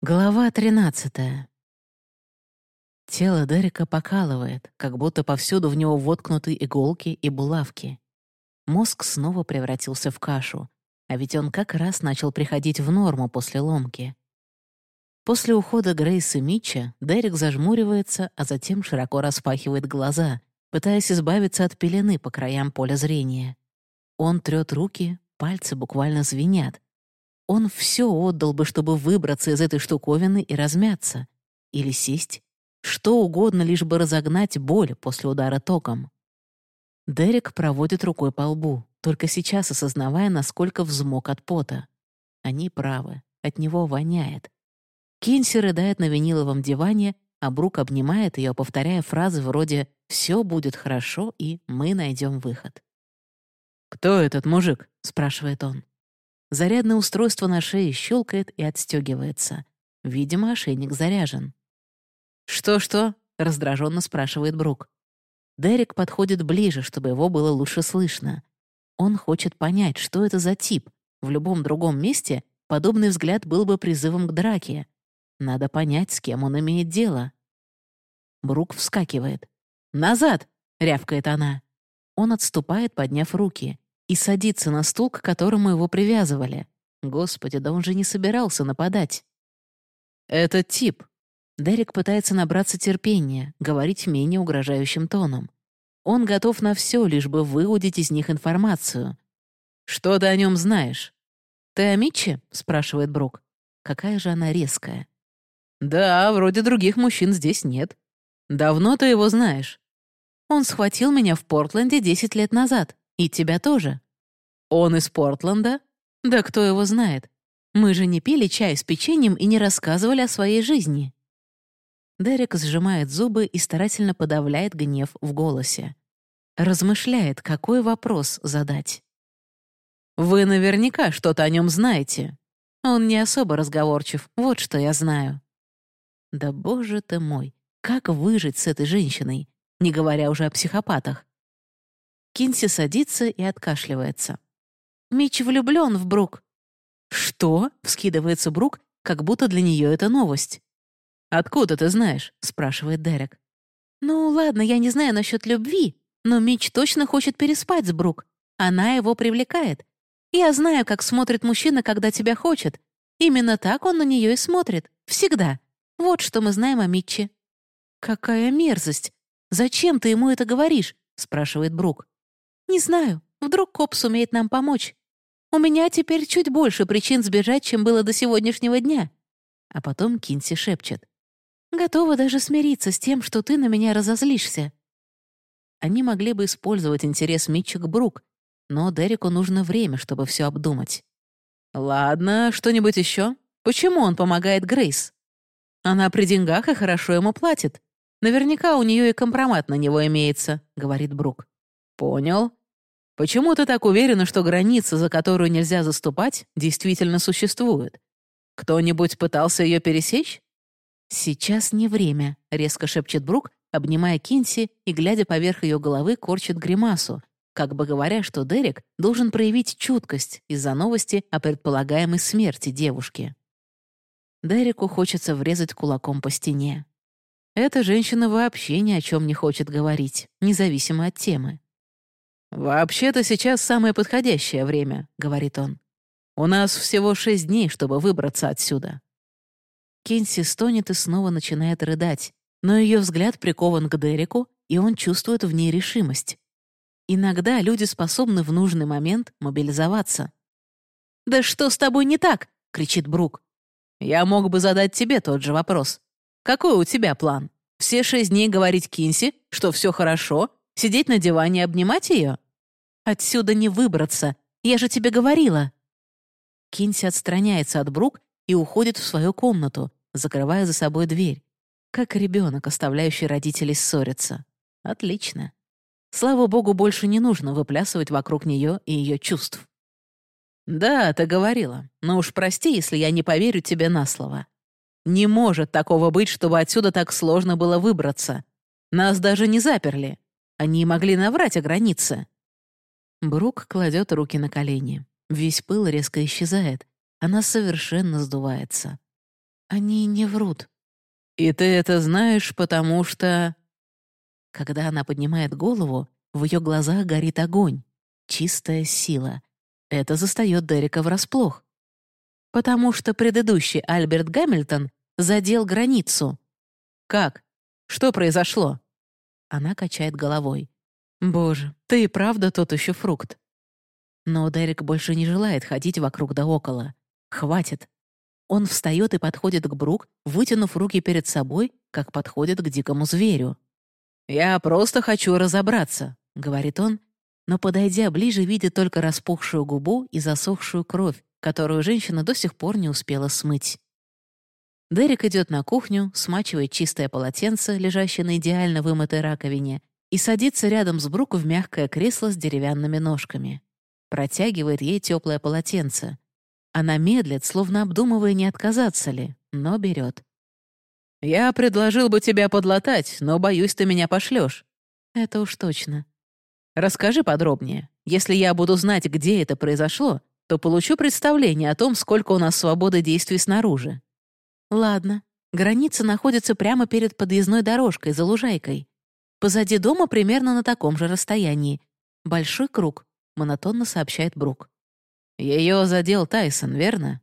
Глава 13. Тело Дерека покалывает, как будто повсюду в него воткнуты иголки и булавки. Мозг снова превратился в кашу, а ведь он как раз начал приходить в норму после ломки. После ухода Грейс и Митча Дерек зажмуривается, а затем широко распахивает глаза, пытаясь избавиться от пелены по краям поля зрения. Он трёт руки, пальцы буквально звенят. Он все отдал бы, чтобы выбраться из этой штуковины и размяться. Или сесть. Что угодно, лишь бы разогнать боль после удара током. Дерек проводит рукой по лбу, только сейчас осознавая, насколько взмок от пота. Они правы, от него воняет. Кинси рыдает на виниловом диване, а Брук обнимает ее, повторяя фразы вроде «все будет хорошо» и «мы найдем выход». «Кто этот мужик?» — спрашивает он. Зарядное устройство на шее щелкает и отстегивается. Видимо, ошейник заряжен. «Что-что?» — раздраженно спрашивает Брук. Дерек подходит ближе, чтобы его было лучше слышно. Он хочет понять, что это за тип. В любом другом месте подобный взгляд был бы призывом к драке. Надо понять, с кем он имеет дело. Брук вскакивает. «Назад!» — рявкает она. Он отступает, подняв руки, и садится на стул, к которому его привязывали. Господи, да он же не собирался нападать. «Это тип». Дерек пытается набраться терпения, говорить менее угрожающим тоном. Он готов на все, лишь бы выудить из них информацию. «Что ты о нем знаешь?» «Ты о Митче?» — спрашивает Брук. Какая же она резкая. «Да, вроде других мужчин здесь нет. Давно ты его знаешь?» «Он схватил меня в Портленде 10 лет назад. И тебя тоже». «Он из Портленда?» «Да кто его знает? Мы же не пили чай с печеньем и не рассказывали о своей жизни». Дерек сжимает зубы и старательно подавляет гнев в голосе. Размышляет, какой вопрос задать. «Вы наверняка что-то о нем знаете. Он не особо разговорчив, вот что я знаю». Да боже ты мой, как выжить с этой женщиной, не говоря уже о психопатах? Кинси садится и откашливается. «Митч влюблён в Брук». «Что?» — вскидывается Брук, как будто для нее это новость. «Откуда ты знаешь?» — спрашивает Дерек. «Ну, ладно, я не знаю насчет любви, но Митч точно хочет переспать с Брук. Она его привлекает. Я знаю, как смотрит мужчина, когда тебя хочет. Именно так он на нее и смотрит. Всегда. Вот что мы знаем о Митче». «Какая мерзость! Зачем ты ему это говоришь?» — спрашивает Брук. «Не знаю. Вдруг коп сумеет нам помочь. У меня теперь чуть больше причин сбежать, чем было до сегодняшнего дня». А потом Кинси шепчет. «Готова даже смириться с тем, что ты на меня разозлишься». Они могли бы использовать интерес Митча к Брук, но Дереку нужно время, чтобы все обдумать. «Ладно, что-нибудь еще? Почему он помогает Грейс?» «Она при деньгах и хорошо ему платит. Наверняка у нее и компромат на него имеется», — говорит Брук. «Понял. Почему ты так уверена, что граница, за которую нельзя заступать, действительно существует? Кто-нибудь пытался ее пересечь?» «Сейчас не время», — резко шепчет Брук, обнимая Кинси и, глядя поверх ее головы, корчит гримасу, как бы говоря, что Дерек должен проявить чуткость из-за новости о предполагаемой смерти девушки. Дереку хочется врезать кулаком по стене. Эта женщина вообще ни о чем не хочет говорить, независимо от темы. «Вообще-то сейчас самое подходящее время», — говорит он. «У нас всего 6 дней, чтобы выбраться отсюда». Кинси стонет и снова начинает рыдать, но ее взгляд прикован к Дереку, и он чувствует в ней решимость. Иногда люди способны в нужный момент мобилизоваться. «Да что с тобой не так?» — кричит Брук. «Я мог бы задать тебе тот же вопрос. Какой у тебя план? Все 6 дней говорить Кинси, что все хорошо, сидеть на диване и обнимать ее? Отсюда не выбраться, я же тебе говорила». Кинси отстраняется от Брук и уходит в свою комнату, закрывая за собой дверь. Как ребенок, оставляющий родителей ссориться. Отлично. Слава богу, больше не нужно выплясывать вокруг нее и ее чувств. «Да, ты говорила, но уж прости, если я не поверю тебе на слово. Не может такого быть, чтобы отсюда так сложно было выбраться. Нас даже не заперли. Они могли наврать о границе». Брук кладет руки на колени. Весь пыл резко исчезает. Она совершенно сдувается. Они не врут. И ты это знаешь, потому что... Когда она поднимает голову, в ее глазах горит огонь. Чистая сила. Это застаёт Дерека врасплох. Потому что предыдущий Альберт Гамильтон задел границу. Как? Что произошло? Она качает головой. «Боже, ты и правда тот еще фрукт». Но Дерек больше не желает ходить вокруг да около. Хватит. Он встает и подходит к Брук, вытянув руки перед собой, как подходит к дикому зверю. «Я просто хочу разобраться», — говорит он, но, подойдя ближе, видит только распухшую губу и засохшую кровь, которую женщина до сих пор не успела смыть. Дерек идет на кухню, смачивает чистое полотенце, лежащее на идеально вымытой раковине, и садится рядом с Брук в мягкое кресло с деревянными ножками. Протягивает ей теплое полотенце. Она медлит, словно обдумывая, не отказаться ли, но берет. «Я предложил бы тебя подлатать, но, боюсь, ты меня пошлешь. Это уж точно. Расскажи подробнее. Если я буду знать, где это произошло, то получу представление о том, сколько у нас свободы действий снаружи». Ладно. Граница находится прямо перед подъездной дорожкой, за лужайкой. Позади дома примерно на таком же расстоянии. Большой круг, монотонно сообщает Брук. Ее задел Тайсон, верно?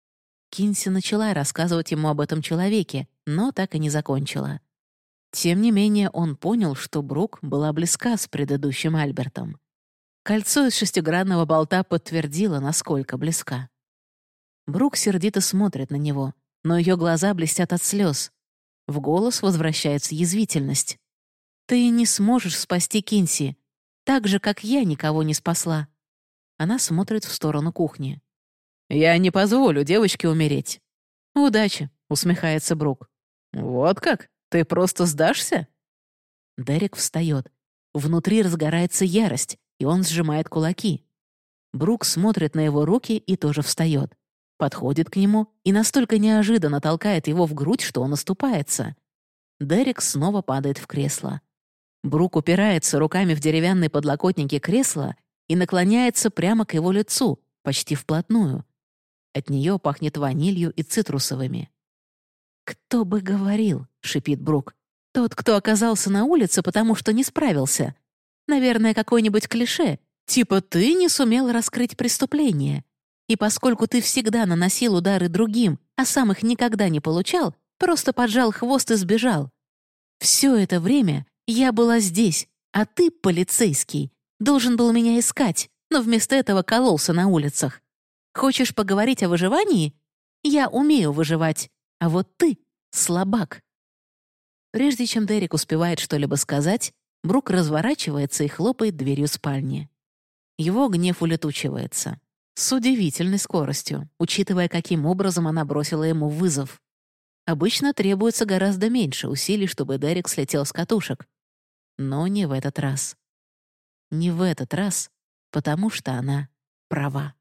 Кинси начала рассказывать ему об этом человеке, но так и не закончила. Тем не менее, он понял, что Брук была близка с предыдущим Альбертом. Кольцо из шестигранного болта подтвердило, насколько близка. Брук сердито смотрит на него, но ее глаза блестят от слез. В голос возвращается язвительность. «Ты не сможешь спасти Кинси, так же, как я никого не спасла». Она смотрит в сторону кухни. «Я не позволю девочке умереть». «Удачи», — усмехается Брук. «Вот как? Ты просто сдашься?» Дерек встает. Внутри разгорается ярость, и он сжимает кулаки. Брук смотрит на его руки и тоже встает. Подходит к нему и настолько неожиданно толкает его в грудь, что он оступается. Дерек снова падает в кресло. Брук упирается руками в деревянные подлокотники кресла и наклоняется прямо к его лицу, почти вплотную. От нее пахнет ванилью и цитрусовыми. «Кто бы говорил», — шипит Брук. «Тот, кто оказался на улице, потому что не справился. Наверное, какое-нибудь клише, типа «ты не сумел раскрыть преступление». И поскольку ты всегда наносил удары другим, а сам их никогда не получал, просто поджал хвост и сбежал. Все это время я была здесь, а ты, полицейский, должен был меня искать, но вместо этого кололся на улицах. Хочешь поговорить о выживании? Я умею выживать, а вот ты — слабак». Прежде чем Дерек успевает что-либо сказать, Брук разворачивается и хлопает дверью спальни. Его гнев улетучивается. С удивительной скоростью, учитывая, каким образом она бросила ему вызов. Обычно требуется гораздо меньше усилий, чтобы Дерек слетел с катушек. Но не в этот раз. Не в этот раз, потому что она права.